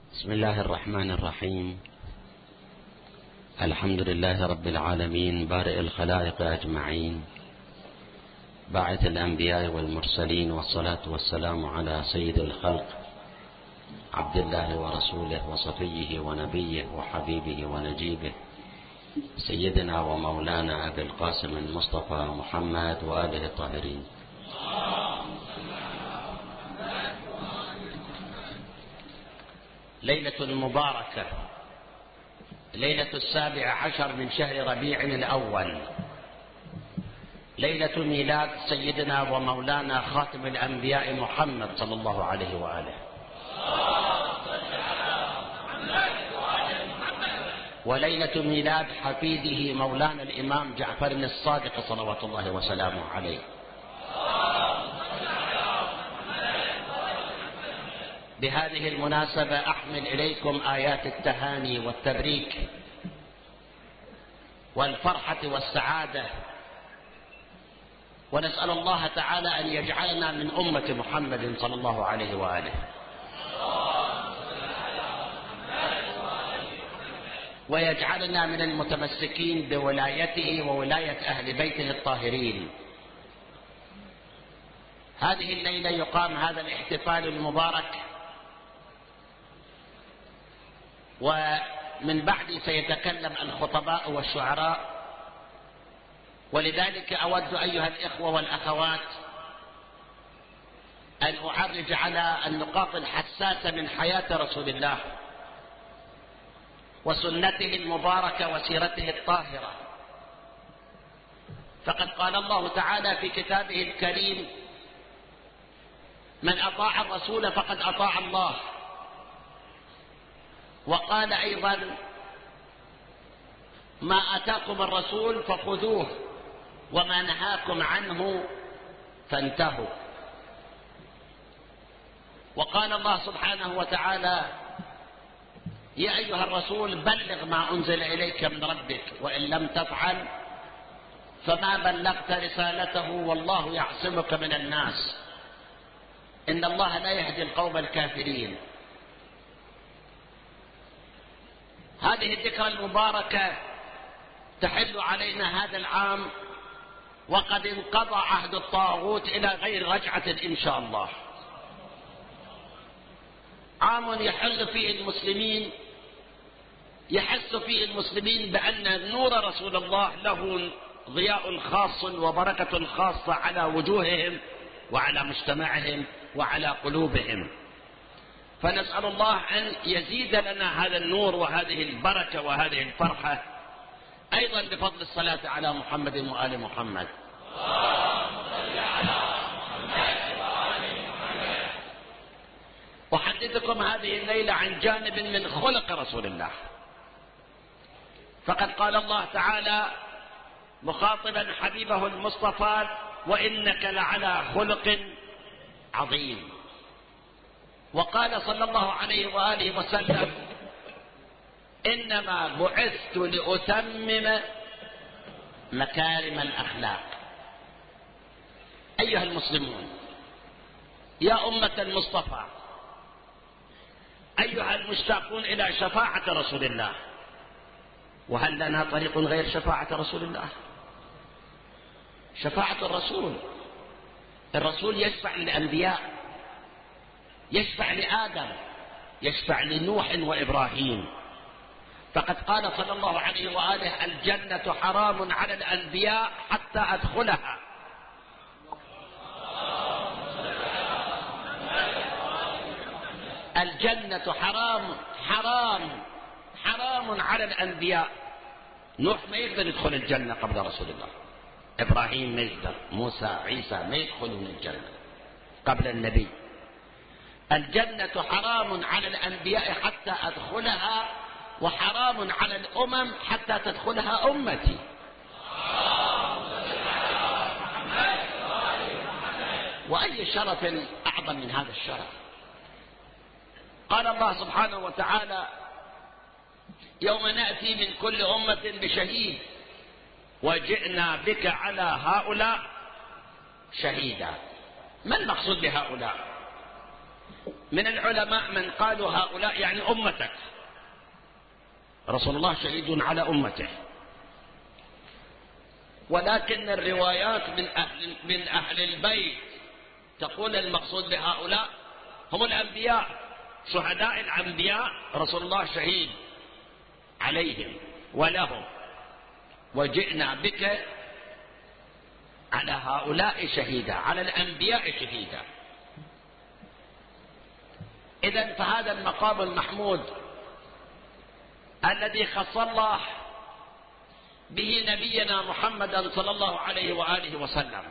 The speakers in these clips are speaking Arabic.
بسم الله الرحمن الرحيم. الحمد لله رب العالمين بارئ الخلائق أجمعين، باعث الأنبياء والمرسلين، والصلاة والسلام على سيد الخلق عبد الله ورسوله وصفيه ونبيه وحبيبه ونجيبه سيدنا ومولانا أبي القاسم المصطفى محمد وآله الطاهرين. ليلة مباركة، ليلة 17 من شهر ربيع الأول، ليلة ميلاد سيدنا ومولانا خاتم الأنبياء محمد صلى الله عليه وآله، وليلة ميلاد حفيده مولانا الإمام جعفر الصادق صلوات الله وسلامه عليه. بهذه المناسبة أحمل إليكم آيات التهاني والتبريك والفرحة والسعادة، ونسأل الله تعالى أن يجعلنا من أمة محمد صلى الله عليه وآله، ويجعلنا من المتمسكين بولايته وولاية أهل بيته الطاهرين. هذه الليلة يقام هذا الاحتفال المبارك، ومن بعد سيتكلم الخطباء والشعراء، ولذلك أود أيها الإخوة والأخوات أن أعرج على النقاط الحساسة من حياة رسول الله وسنته المباركة وسيرته الطاهرة. فقد قال الله تعالى في كتابه الكريم: من أطاع الرسول فقد أطاع الله. وقال أيضا: ما أتاكم الرسول فخذوه وما نهاكم عنه فانتهوا. وقال الله سبحانه وتعالى: يا أيها الرسول بلغ ما أنزل إليك من ربك وإن لم تفعل فما بلغت رسالته والله يعصمك من الناس إن الله لا يهدي القوم الكافرين. هذه الذكرى المباركة تحل علينا هذا العام، وقد انقضى عهد الطاغوت إلى غير رجعة إن شاء الله. عام يحل فيه المسلمين، يحس فيه المسلمين بأن نور رسول الله له ضياء خاص وبركة خاصة على وجوههم وعلى مجتمعهم وعلى قلوبهم. فنسأل الله أن يزيد لنا هذا النور وهذه البركة وهذه الفرحة، أيضا بفضل الصلاة على محمد وآل محمد. أحدثكم هذه الليلة عن جانب من خلق رسول الله. فقد قال الله تعالى مخاطبا حبيبه المصطفى: وإنك لعلى خلق عظيم. وقال صلى الله عليه وآله وسلم: إنما بعثت لأتمم مكارم الأخلاق. أيها المسلمون، يا أمة المصطفى، أيها المشتاقون إلى شفاعة رسول الله، وهل لنا طريق غير شفاعة رسول الله؟ شفاعة الرسول يشفع للأنبياء، يشفع لآدم، يشفع لنوح وإبراهيم. فقد قال صلى الله عليه وآله: الجنة حرام على الأنبياء حتى أدخلها. الجنة حرام على الأنبياء. نوح ما يقدر يدخل الجنة قبل رسول الله، إبراهيم ما يقدر، موسى، عيسى ما يدخلون الجنة قبل النبي. الجنة حرام على الأنبياء حتى أدخلها، وحرام على الأمم حتى تدخلها أمتي. وأي شرف أعظم من هذا الشرف؟ قال الله سبحانه وتعالى: يوم نأتي من كل أمة بشهيد وجئنا بك على هؤلاء شهيدا. ما المقصود بهؤلاء؟ من العلماء من قالوا هؤلاء يعني أمتك، رسول الله شهيد على أمته. ولكن الروايات من أهل البيت تقول المقصود بهؤلاء هم الأنبياء، شهداء الأنبياء رسول الله شهيد عليهم ولهم، وجئنا بك على هؤلاء شهيدا، على الأنبياء شهيدا. إذن فهذا المقام المحمود الذي خص الله به نبينا محمدا صلى الله عليه وآله وسلم.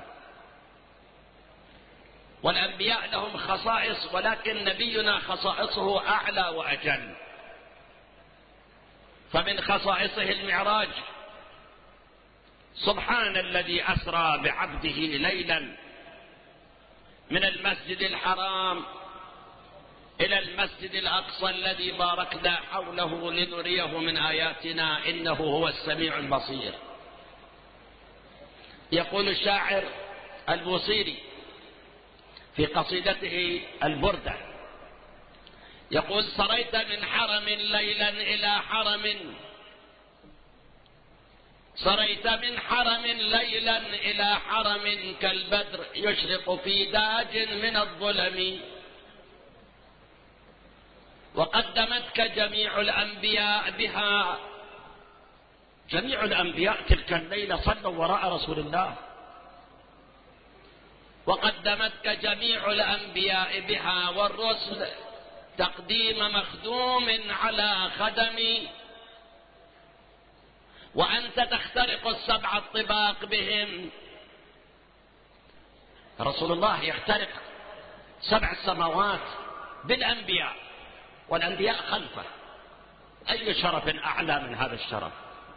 والأنبياء لهم خصائص، ولكن نبينا خصائصه أعلى وأجل. فمن خصائصه المعراج، سبحان الذي أسرى بعبده ليلا من المسجد الحرام إلى المسجد الأقصى الذي باركنا حوله لنريه من آياتنا إنه هو السميع البصير. يقول الشاعر البوصيري في قصيدته البردة، يقول: سريت من حرم ليلا إلى حرم، سريت من حرم ليلا إلى حرم كالبدر يشرق في داج من الظلم، وقدمتك جميع الأنبياء بها. جميع الأنبياء تلك الليلة صلوا وراء رسول الله. وقدمتك جميع الأنبياء بها والرسل تقديم مخدوم على خدم، وأنت تخترق السبع الطباق بهم. رسول الله يخترق 7 سماوات بالأنبياء، والأنبياء خلفه. أي شرف أعلى من هذا الشرف؟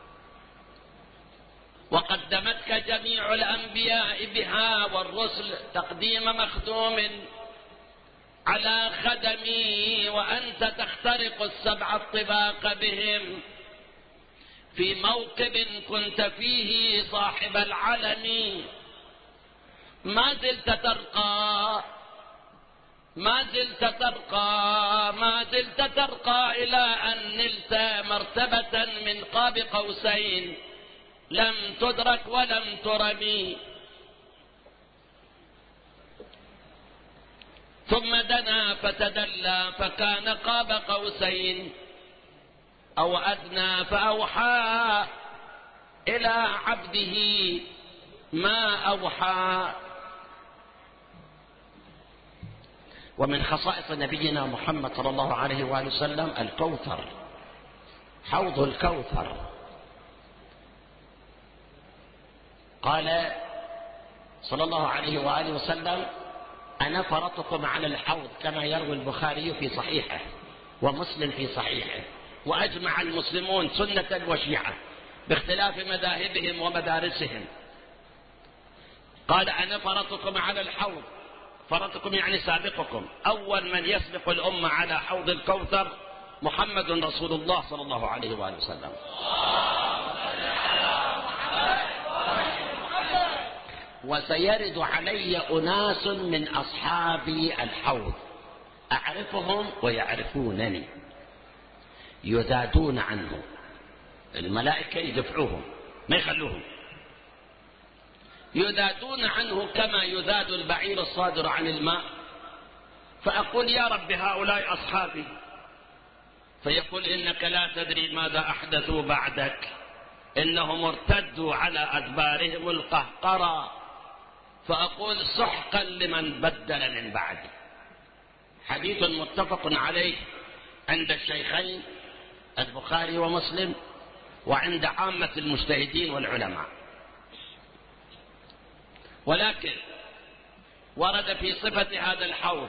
وقدمتك جميع الأنبياء بها والرسل تقديم مخدوم على خدمي، وأنت تخترق السبع الطباق بهم في موكب كنت فيه صاحب العلم. ما زلت ترقى، ما زلت ترقى، ما زلت ترقى إلى أن نلت مرتبة من قاب قوسين لم تدرك ولم ترمي. ثم دنا فتدلى فكان قاب قوسين أو أدنى، فأوحى إلى عبده ما أوحى. ومن خصائص نبينا محمد صلى الله عليه وآله وسلم الكوثر، حوض الكوثر. قال صلى الله عليه وآله وسلم: أنا فرطكم على الحوض، كما يروي البخاري في صحيحه ومسلم في صحيحه. وأجمع المسلمون سنة وشيعة باختلاف مذاهبهم ومدارسهم. قال: أنا فرطكم على الحوض، فرطكم يعني سابقكم. أول من يسبق الأمة على حوض الكوثر محمد رسول الله صلى الله عليه وآله وسلم. وسيرد علي أناس من أصحابي الحوض أعرفهم ويعرفونني، يذادون عنه، الملائكة يدفعوهم ما يخلوهم، يذادون عنه كما يذاد البعير الصادر عن الماء. فأقول: يا رب هؤلاء أصحابي. فيقول: إنك لا تدري ماذا أحدثوا بعدك، إنهم ارتدوا على أدبارهم القهقرى. فأقول: سحقا لمن بدل من بعدي. حديث متفق عليه عند الشيخين البخاري ومسلم، وعند عامة المجتهدين والعلماء. ولكن ورد في صفة هذا الحوض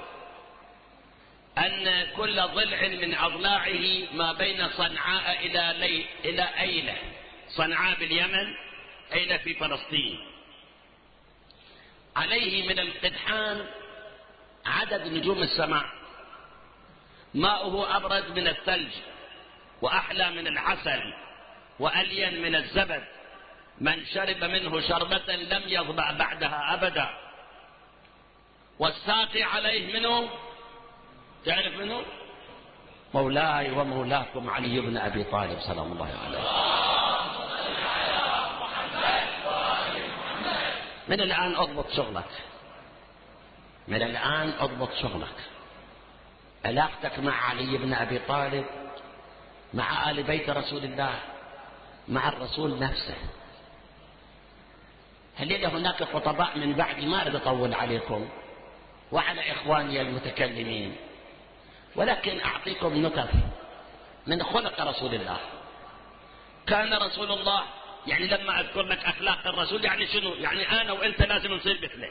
أن كل ضلع من أضلاعه ما بين صنعاء إلى أيلة. صنعاء باليمن، أيلة في فلسطين. عليه من القدحان عدد نجوم السماء، ماؤه أبرد من الثلج وأحلى من العسل وألين من الزبد. من شرب منه شربة لم يظمأ بعدها أبدا. والساقي عليه منه تعرف منه؟ مولاي ومولاكم علي بن أبي طالب سلام الله عليه. من الآن أضبط شغلك، من الآن أضبط شغلك. علاقتك مع علي بن أبي طالب، مع آل بيت رسول الله، مع الرسول نفسه. الليلة هناك خطباء من بعدي، ما أريد أطول عليكم وعلى إخواني المتكلمين، ولكن أعطيكم نكت من خلق رسول الله. كان رسول الله، يعني لما أذكر لك أخلاق الرسول يعني شنو؟ يعني أنا وأنت لازم نصير مثله،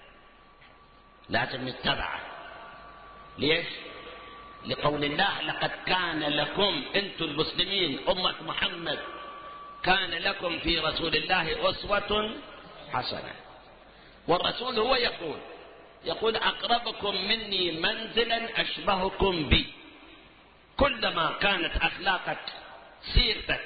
لازم نتبعه. ليش؟ لقول الله: لقد كان لكم أنتم المسلمين أمة محمد كان لكم في رسول الله أسوة حسنة. والرسول هو يقول أقربكم مني منزلا أشبهكم بي. كلما كانت أخلاقك، سيرتك،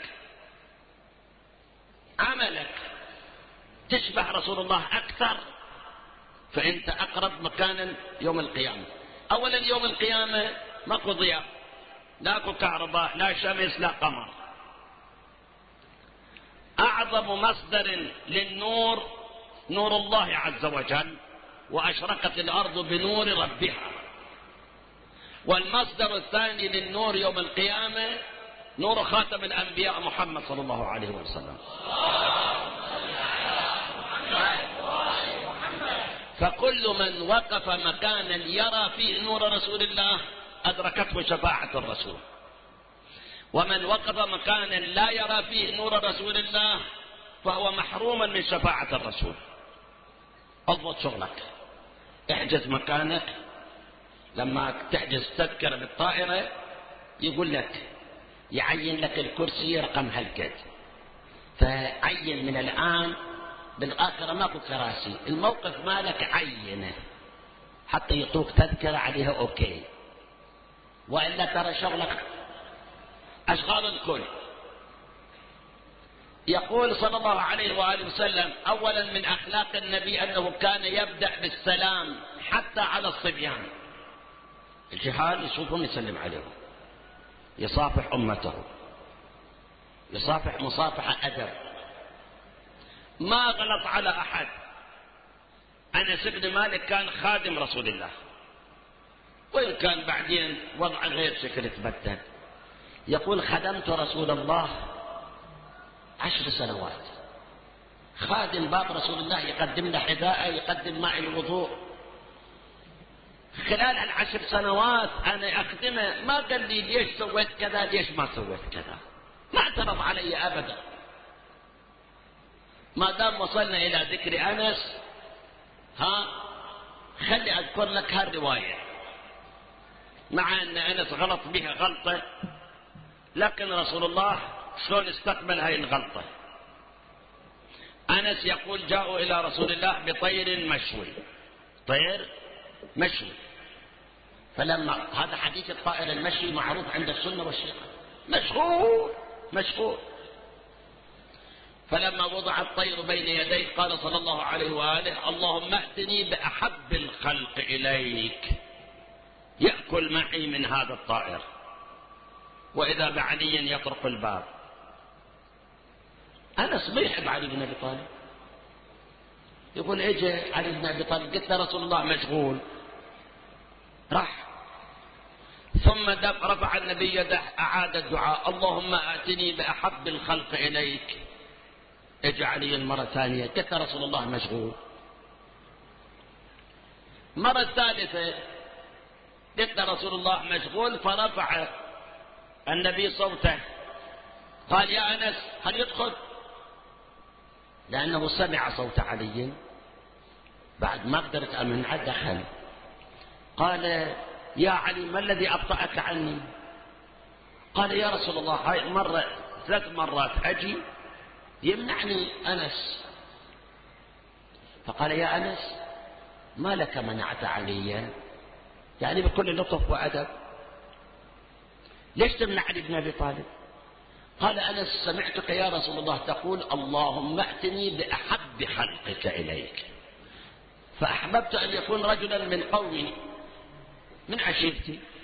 عملك تشبه رسول الله أكثر، فأنت أقرب مكانا يوم القيامة. أولا يوم القيامة ماكو ضياء، لاكو كهرباء، لا شمس لا قمر. أعظم مصدر للنور نور الله عز وجل، وأشرقت الأرض بنور ربها. والمصدر الثاني للنور يوم القيامة نور خاتم الأنبياء محمد صلى الله عليه وسلم. فكل من وقف مكانا يرى فيه نور رسول الله أدركته شفاعة الرسول، ومن وقف مكانا لا يرى فيه نور رسول الله فهو محروما من شفاعة الرسول. اضبط شغلك، احجز مكانك. لما تحجز تذكرة بالطائرة يقول لك، يعين لك الكرسي رقم هالقد، فعين من الآن. بالآخرة ماكو كراسي، الموقف مالك عينه حتى يعطوك تذكرة عليها أوكي، وإلا ترى شغلك أشغال الكل. يقول صلى الله عليه وآله وسلم: أولا من أخلاق النبي أنه كان يبدأ بالسلام حتى على الصبيان. الجهال يشوفهم يسلم عليهم، يصافح أمته، يصافح مصافحة أدب، ما غلط على أحد. أنس بن مالك كان خادم رسول الله، وإن كان بعدين وضع غير شكل تبدل. يقول: خدمت رسول الله 10 سنوات، خادم باب رسول الله، يقدم له حذاءه، يقدم معي الوضوء. خلال 10 سنوات أنا أخدمه، ما قال لي ليش سويت كذا، ليش ما سويت كذا، ما اعترض علي أبدا. ما دام وصلنا إلى ذكر أنس، خلي أذكر لك هالرواية، مع أن أنس غلط بها غلطة، لكن رسول الله شلون استقبل هاي الغلطة. أنس يقول: جاءوا إلى رسول الله بطير مشوي، طير مشوي. فلما هذا حديث الطائر المشوي معروف عند السنة والشيعة، مشهور. فلما وضع الطير بين يديه قال صلى الله عليه وآله: اللهم ائتني بأحب الخلق إليك يأكل معي من هذا الطائر. وإذا بعلي يطرق الباب. أنس ما يحب علي بن أبي طالب، يقول: اجى علي بن أبي طالب، قلت له رسول الله مشغول، راح. ثم رفع النبي يده، أعاد الدعاء: اللهم آتني بأحب الخلق إليك. اجعلي المرة ثانية، قلت رسول الله مشغول. مرة ثالثة قلت رسول الله مشغول، فرفع النبي صوته قال: يا أنس هل يدخل؟ لأنه سمع صوت علي، بعد ما قدرت أمنع دخل. قال: يا علي ما الذي أبطأك عني؟ قال: يا رسول الله هاي مرة 3 مرات أجي يمنعني أنس. فقال: يا أنس ما لك منعت عليا؟ يعني بكل لطف وأدب، ليش تمنع علي بن أبي طالب؟ قال: أنس سمعتك يا رسول الله تقول: اللهم ائتني بأحب خلقك إليك، فأحببت أن يكون رجلا من قومي من عشيرتي،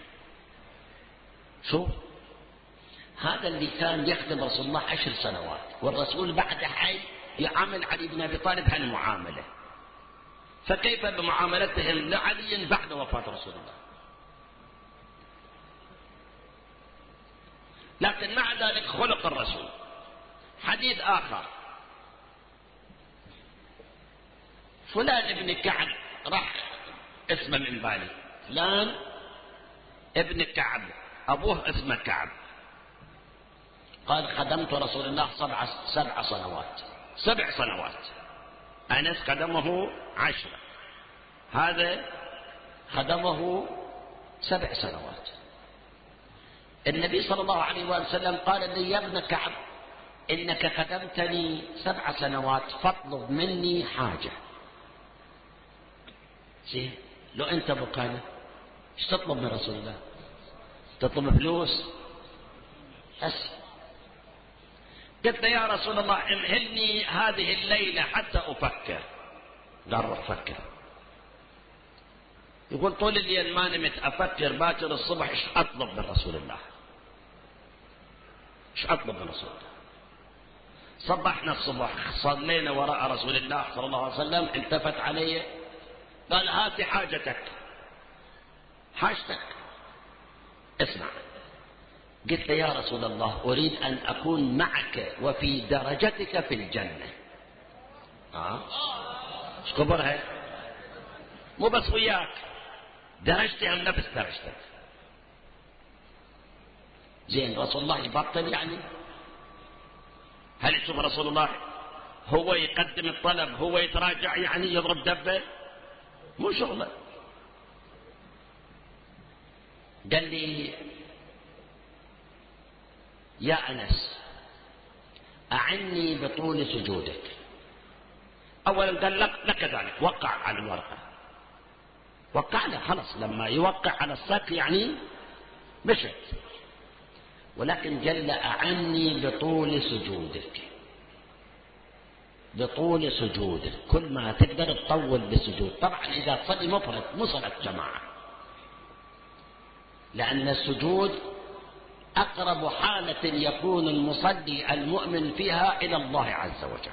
شوف، هذا اللي كان يخدم رسول الله 10 سنوات، والرسول بعد حي يعامل علي بن أبي طالب هالمعاملة، فكيف بمعاملتهم لعلي بعد وفاة رسول الله؟ لكن مع ذلك خلق الرسول. حديث آخر، فلان ابن كعب، راح اسمه من بالي، فلان ابن كعب، أبوه اسمه كعب، قال خدمت رسول الله 7 سنوات. 7 سنوات. أنس خدمه 10، هذا خدمه 7 سنوات. النبي صلى الله عليه وسلم قال لي يا ابن كعب إنك خدمتني 7 سنوات فاطلب مني حاجة. زين، لو أنت مكانه ايش تطلب من رسول الله؟ تطلب فلوس بس. قلت له يا رسول الله امهلني هذه الليلة حتى أفكر. قال روح فكر. يقول طول الليل ما نمت أفكر، باكر الصبح ايش أطلب من رسول الله؟ ايش أطلب من رسول الله؟ صبحنا الصبح، صلينا وراء رسول الله صلى الله عليه وسلم، التفت علي قال هات حاجتك. حاجتك؟ اسمع. قلت له يا رسول الله أريد أن أكون معك وفي درجتك في الجنة. ايش كبرها؟ مو بس وياك، درجتي هم نفس درجتك. زين، رسول الله يبطل يعني؟ هل يشوف رسول الله هو يقدم الطلب هو يتراجع يعني يضرب دبه؟ مو شغله. قال لي يا أنس أعني بطول سجودك. أولا قال لك ذلك، وقع على الورقة، وقع له خلص، لما يوقع على الساق يعني مشت. ولكن قال له أعني بطول سجودك، بطول سجودك، كل ما تقدر تطول بالسجود. طبعا إذا تصلي مفرد مو صلاة جماعة، لأن السجود أقرب حالة يكون المصلي المؤمن فيها إلى الله عز وجل.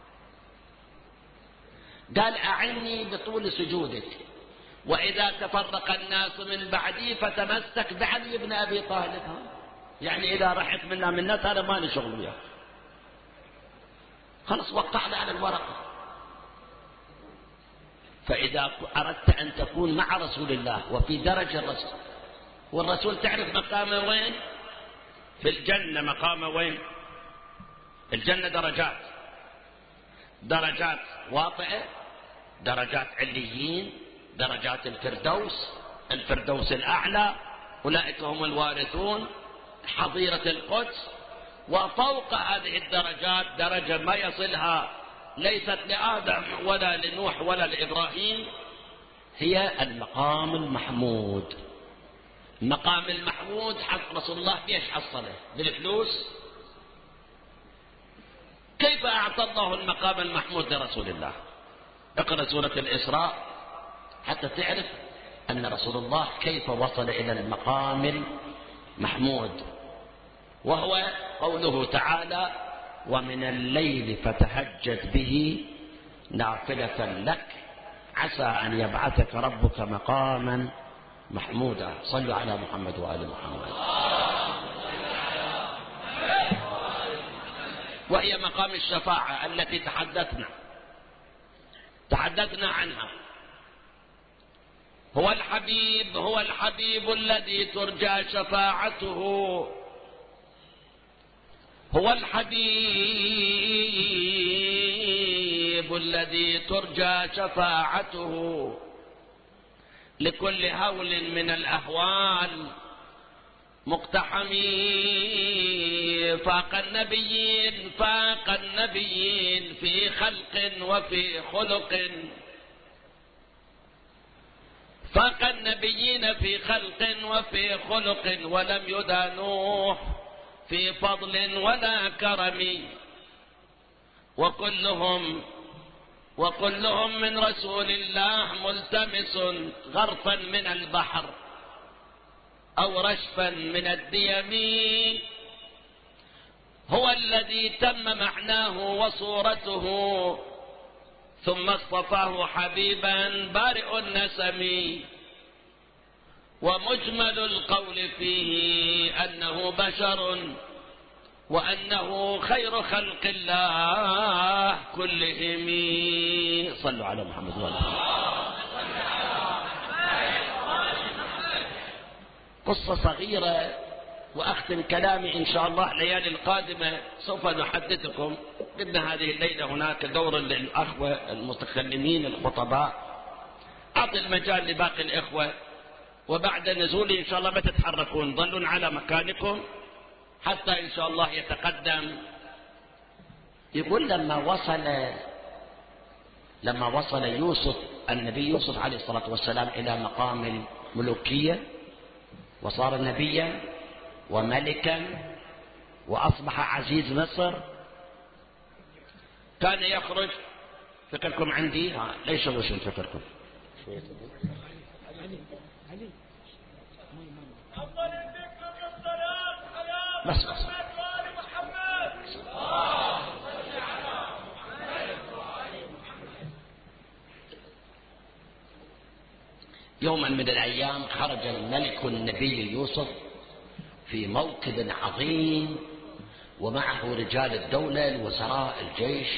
قال أعني بطول سجودك، وإذا تفرق الناس من بعدي فتمسك بعلي بن أبي طالب. يعني إذا رحت منا من الناس هذا ما لي شغل وياه، خلص وقعنا على الورقة. فإذا أردت أن تكون مع رسول الله وفي درجة الرسول، والرسول تعرف مقامه وين؟ في الجنة. مقامه وين؟ الجنة درجات، درجات واطئة، درجات عليين، درجات الفردوس، الفردوس الأعلى، أولئك هم الوارثون، حظيرة القدس. وفوق هذه الدرجات درجة ما يصلها ليست لآدم ولا لنوح ولا لإبراهيم، هي المقام المحمود. المقام المحمود حق رسول الله بيش حصله؟ بالفلوس. كيف أعطى الله المقام المحمود لرسول الله؟ اقرأ سورة الإسراء حتى تعرف أن رسول الله كيف وصل إلى المقام المحمود، وهو قوله تعالى ومن الليل فتهجد به نافلة لك عسى أن يبعثك ربك مقاما محمودا. صلوا على محمد وآل محمد. وهي مقام الشفاعة التي تحدثنا عنها. هو الحبيب الذي ترجى شفاعته، هو الحبيب الذي ترجى شفاعته لكل هول من الأهوال مقتحمين. فاق النبيين في خلق وفي خلق، فاق النبيين في خلق وفي خلق، ولم يدانوه في فضل ولا كرم. وكلهم من رسول الله ملتمس غرفا من البحر، أو رشفا من الديم، هو الذي تم معناه وصورته، ثم اصطفاه حبيبا بارئ النسم، ومجمل القول فيه أنه بشر، وأنه خير خلق الله كلهم. صلوا على محمد وعلى قصة صغيرة وأختم كلامي إن شاء الله. الليالي القادمة سوف نحدثكم. ضمن هذه الليلة هناك دور للأخوة المتكلمين الخطباء، أعطي المجال لباقي الإخوة، وبعد نزولي إن شاء الله ما تتحركون، ظلوا على مكانكم حتى إن شاء الله يتقدم. يقول لما وصل يوسف، النبي يوسف عليه الصلاة والسلام، إلى مقام الملوكية وصار نبيا وملكا وأصبح عزيز مصر، كان يخرج. فكركم عندي ليش وش فكركم بس يوما من الأيام خرج الملك النبي يوسف في موكب عظيم، ومعه رجال الدولة الوزراء الجيش،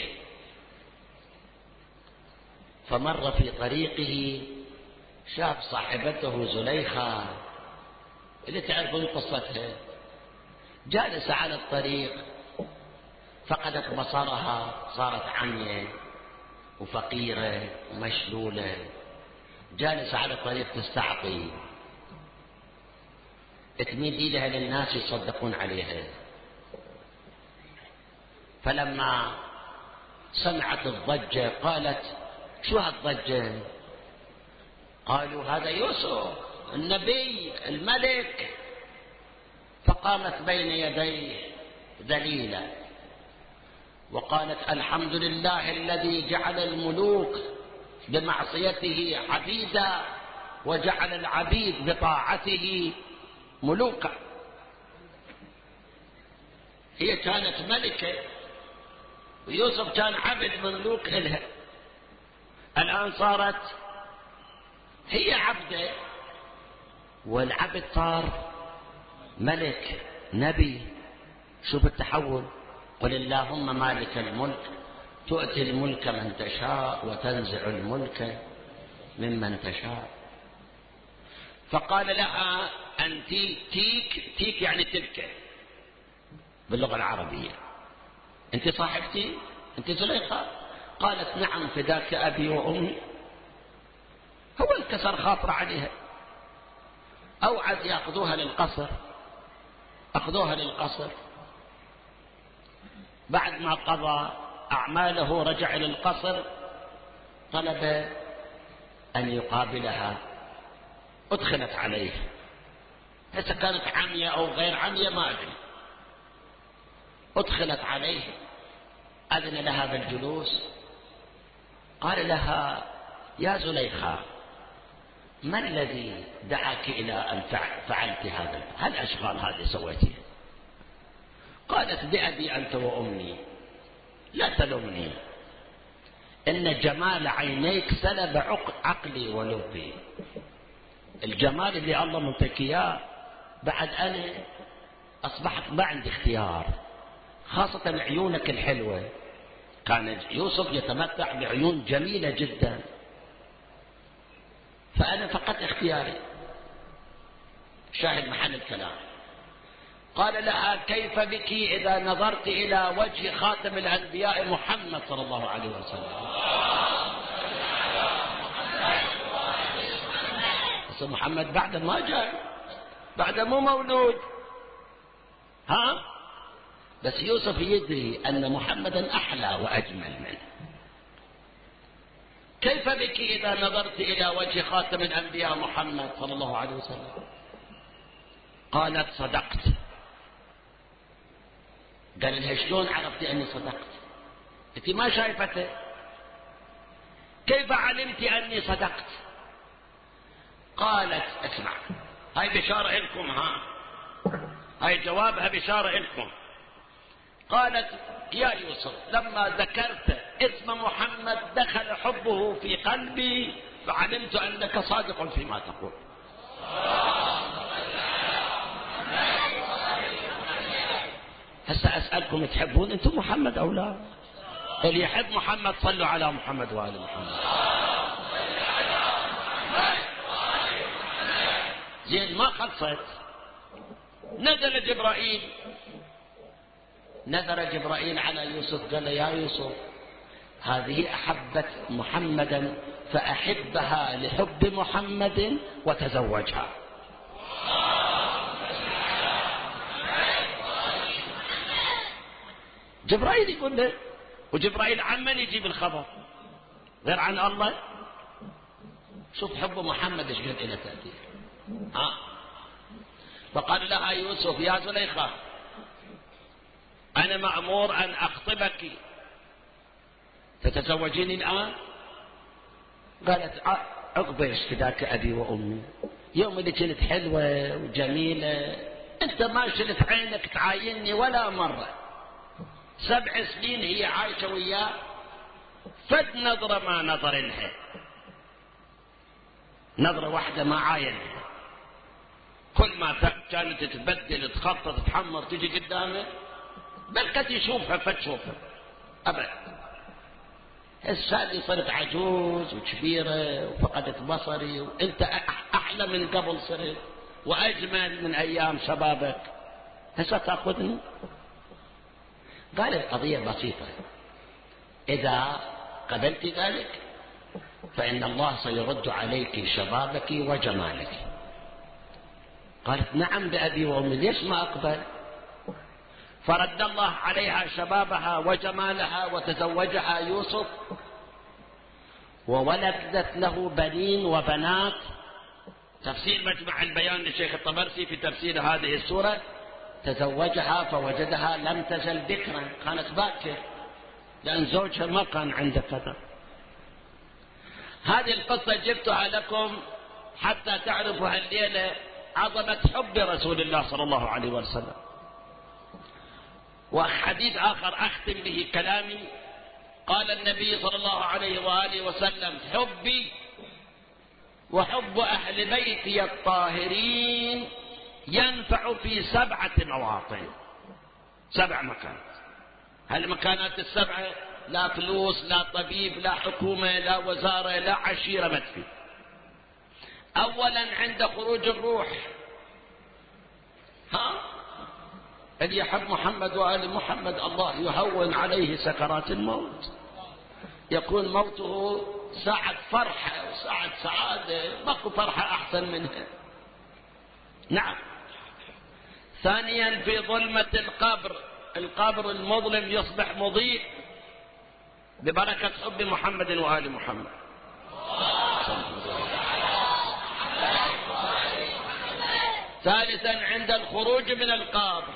فمر في طريقه شاف صاحبته زليخة اللي تعرفون قصتها، جالس على الطريق فقدت بصرها، صارت عمية وفقيرة ومشلولة، جالس على الطريق تستعطي، تمد ايدها للناس يصدقون عليها. فلما سمعت الضجة قالت: شو هالضجة؟ قالوا: هذا يوسف النبي الملك. فقامت بين يديه ذليلة وقالت: الحمد لله الذي جعل الملوك بمعصيته عبيدا، وجعل العبيد بطاعته ملوكا. هي كانت ملكة ويوسف كان عبد مملوك إلها، الآن صارت هي عبدة والعبد صار ملك نبي. شوف التحول. قل اللهم مالك الملك تؤتي الملك من تشاء وتنزع الملك ممن تشاء. فقال لها: أنت تيك يعني تلك باللغة العربية، أنت صاحبتي، أنت زليخة؟ قالت: نعم فداك أبي وأمي. هو انكسر خاطر عليها، أوعد يأخذوها للقصر. أخذوها للقصر، بعد ما قضى أعماله رجع إلى القصر، طلب أن يقابلها. أدخلت عليه، هسه كانت عمية أو غير عمية ما أدري. أدخلت عليه، أذن لها بالجلوس، قال لها: يا زليخة، ما الذي دعاك إلى أن فعلت هذا؟ هل الأشغال هذه سويتها؟ قالت: بأبي أنت وأمي لا تلومني، إن جمال عينيك سلب عقلي ولبي. الجمال اللي الله منطيك إياه بعد أنا أصبحت ما عندي اختيار، خاصة عيونك الحلوة. كان يوسف يتمتع بعيون جميلة جدا، فأنا فقدت اختياري. شاهد محل الكلام. قال لها: كيف بك إذا نظرت إلى وجه خاتم الأنبياء محمد صلى الله عليه وسلم؟ بس محمد بعد ما جاء، بعد مو مولود، بس يوسف يدري أن محمدا أحلى وأجمل منه. كيف بك إذا نظرت إلى وجه خاتم الأنبياء محمد صلى الله عليه وسلم؟ قالت: صدقت. قال لها: شلون عرفتي أني صدقت؟ أنت ما شايفته، كيف علمت أني صدقت؟ قالت: اسمع، هاي بشارة لكم، هاي جوابها بشارة لكم. قالت يا يوسف لما ذكرت اسم محمد دخل حبه في قلبي فعلمت أنك صادق فيما تقول. هسه أسألكم، تحبون أنتم محمد أو لا؟ اللي يحب محمد صلوا على محمد وآل محمد. زين ما خلصت، نزل جبرائيل على يوسف قال له يا يوسف هذه أحبت محمدا فأحبها لحب محمد وتزوجها. جبرائيل يقول له، وجبرائيل عمن يجيب الخبر غير عن الله. شوف حب محمد ايش قد إلى تأثير. فقال لها يوسف يا زليخة أنا مأمور أن أخطبك تتزوجيني الآن؟ قالت عقبيش فداك أبي وأمي، يوم اللي كنت حلوة وجميلة أنت ما شلت عينك تعايني ولا مرة، 7 سنين هي عايشة وياه، فد نظرة ما نظر لها، نظرة واحدة ما عاينها، كل ما كانت تتبدل تخطط تحمر تجي قدامه بل قد يشوفها فتشوفها أبدا. السادي صرت عجوز وكبيرة وفقدت بصري، وانت أحلى من قبل صرت وأجمل من أيام شبابك، هسه تأخذني؟ قال القضية بسيطة، إذا قبلت ذلك فإن الله سيرد عليك شبابك وجمالك. قالت نعم بأبي وأمي، ليش ما أقبل؟ فرد الله عليها شبابها وجمالها وتزوجها يوسف، وولدت له بنين وبنات. تفسير مجمع البيان للشيخ الطبرسي في تفسير هذه السورة، تزوجها فوجدها لم تزل بكرا، كانت باكر لأن زوجها ما كان عنده قدر. هذه القصة جبتها لكم حتى تعرفوا هالليلة عظمة حب رسول الله صلى الله عليه وسلم. وحديث آخر أختم به كلامي، قال النبي صلى الله عليه وآله وسلم حبي وحب أهل بيتي الطاهرين ينفع في 7 مواطن، 7 مكانات. هالمكانات ال7 لا فلوس لا طبيب لا حكومة لا وزارة لا عشيرة ما تفيد. أولا عند خروج الروح، اللي يحب محمد وآل محمد الله يهون عليه سكرات الموت، يكون موته ساعة فرحة وساعة سعادة، ماكو فرحة أحسن منها. نعم. ثانيا في ظلمة القبر المظلم يصبح مضيء ببركة حب محمد وآل محمد. ثالثا عند الخروج من القبر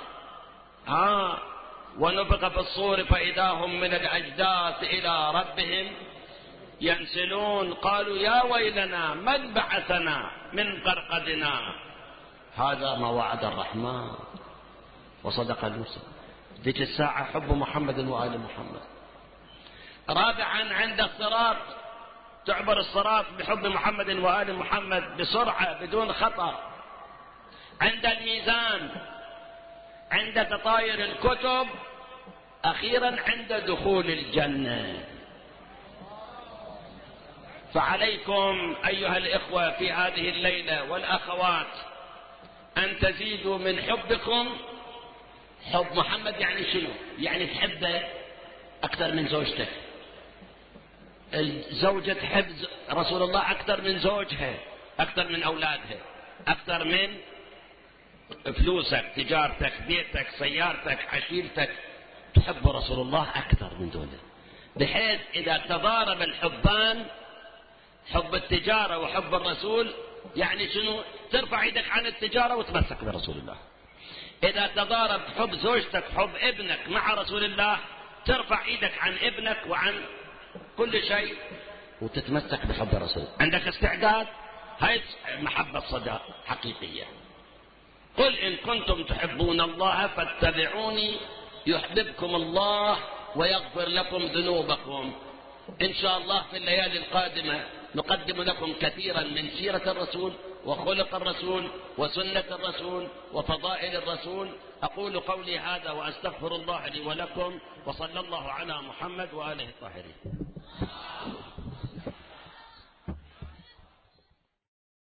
ونفخ في الصور فإذا هم من الأجداث إلى ربهم ينسلون، قالوا يا ويلنا من بعثنا من قرقدنا، هذا ما وعد الرحمن وصدق المرسل. ذيك الساعة حب محمد وآل محمد. رابعا عند الصراط، تعبر الصراط بحب محمد وآل محمد بسرعة بدون خطر. عند الميزان، عند تطاير الكتب، أخيرا عند دخول الجنة. فعليكم أيها الإخوة في هذه الليلة والأخوات أن تزيدوا من حبكم. حب محمد يعني شنو؟ يعني تحبه أكثر من زوجتك، الزوجة تحب رسول الله أكثر من زوجها، أكثر من أولادها، أكثر من فلوسك، تجارتك، بيتك، سيارتك، عشيرتك، تحب رسول الله أكثر من دولة، بحيث إذا تضارب الحبان، حب التجارة وحب الرسول، يعني شنو؟ ترفع يدك عن التجارة وتمسك برسول الله. إذا تضارب حب زوجتك حب ابنك مع رسول الله، ترفع يدك عن ابنك وعن كل شيء وتتمسك بحب الرسول. عندك استعداد؟ هاي محبة صداق حقيقية. قل إن كنتم تحبون الله فاتبعوني يحببكم الله ويغفر لكم ذنوبكم. إن شاء الله في الليالي القادمة نقدم لكم كثيرا من سيرة الرسول وخلق الرسول وسنة الرسول وفضائل الرسول. أقول قولي هذا وأستغفر الله لي ولكم، وصلى الله على محمد وآله الطاهرين.